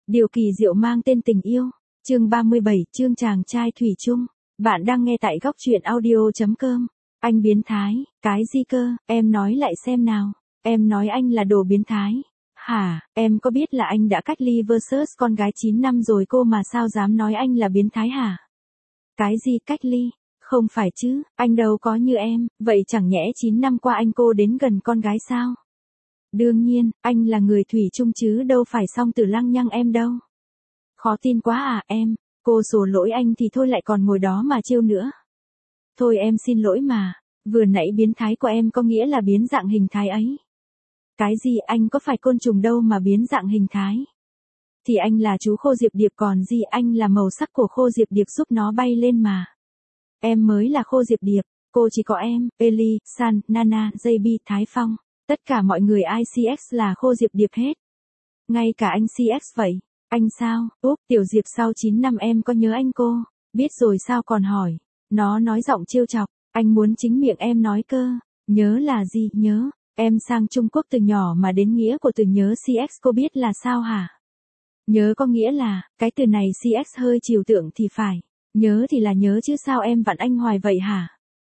Điều kỳ diệu mang tên tình yêu. Chương 37, chương chàng trai thủy chung. Bạn đang nghe tại góc truyện audio.com. Anh biến thái, cái gì cơ, em nói lại xem nào. Em nói anh là đồ biến thái. Hả, em có biết là anh đã cách ly versus con gái 9 năm rồi cô mà sao dám nói anh là biến thái hả? Cái gì cách ly? Không phải chứ, anh đâu có như em, vậy chẳng nhẽ 9 năm qua anh cô đến gần con gái sao? Đương nhiên, anh là người thủy chung chứ đâu phải Song Tử lăng nhăng em đâu. Khó tin quá à em, cô sổ lỗi anh thì thôi lại còn ngồi đó mà trêu nữa. Thôi em xin lỗi mà, vừa nãy biến thái của em có nghĩa là biến dạng hình thái ấy. Cái gì anh có phải côn trùng đâu mà biến dạng hình thái. Thì anh là chú khô diệp điệp còn gì anh là màu sắc của khô diệp điệp giúp nó bay lên mà. Em mới là khô diệp điệp, cô chỉ có em, Eli, San, Nana, JB, Thái Phong. Tất cả mọi người ICX là khô diệp điệp hết. Ngay cả anh CX vậy. Anh sao, tiểu diệp sau 9 năm em có nhớ anh cô? Biết rồi sao còn hỏi. Nó nói giọng trêu chọc, anh muốn chính miệng em nói cơ. Nhớ là gì, nhớ. Em sang Trung Quốc từ nhỏ mà đến nghĩa của từ nhớ CX cô biết là sao hả? Nhớ có nghĩa là, cái từ này CX hơi trừu tượng thì phải. Nhớ thì là nhớ chứ sao em vặn anh hoài vậy hả?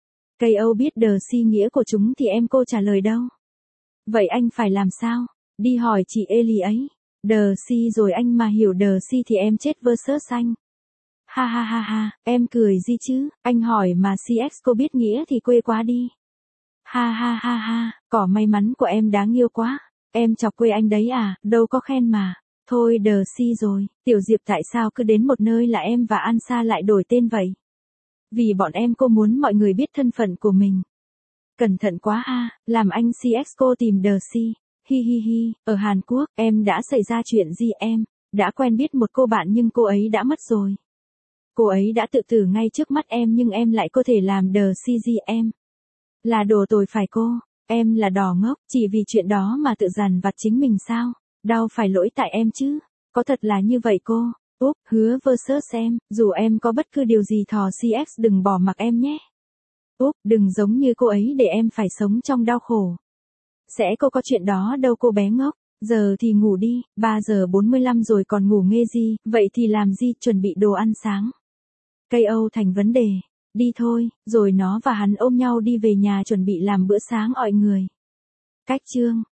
KO biết the C nghĩa của chúng thì em cô trả lời đâu. Vậy anh phải làm sao? Đi hỏi chị Eli ấy. The C rồi anh mà hiểu the C thì em chết versus anh. Ha ha ha ha, em cười gì chứ, anh hỏi mà CX cô biết nghĩa thì quê quá đi. Ha ha ha ha, cỏ may mắn của em đáng yêu quá. Em chọc quê anh đấy à, đâu có khen mà. Thôi the C rồi, tiểu diệp tại sao cứ đến một nơi là em và Ansa lại đổi tên vậy? Vì bọn em cô muốn mọi người biết thân phận của mình. Cẩn thận quá ha, làm anh CX cô tìm the C. Hi hi hi, ở Hàn Quốc, em đã xảy ra chuyện gì em? Đã quen biết một cô bạn nhưng cô ấy đã mất rồi. Cô ấy đã tự tử ngay trước mắt em nhưng em lại có thể làm the C gì em? Là đồ tồi phải cô, em là đỏ ngốc, chỉ vì chuyện đó mà tự dằn vặt chính mình sao? Đau phải lỗi tại em chứ, có thật là như vậy cô? Hứa versus em, dù em có bất cứ điều gì thò CX đừng bỏ mặc em nhé. Đừng giống như cô ấy để em phải sống trong đau khổ. Sẽ cô có chuyện đó đâu cô bé ngốc, giờ thì ngủ đi, 3 giờ 45 rồi còn ngủ nghê gì, vậy thì làm gì, chuẩn bị đồ ăn sáng. KO thành vấn đề, đi thôi, rồi nó và hắn ôm nhau đi về nhà chuẩn bị làm bữa sáng ọi người. Cách chương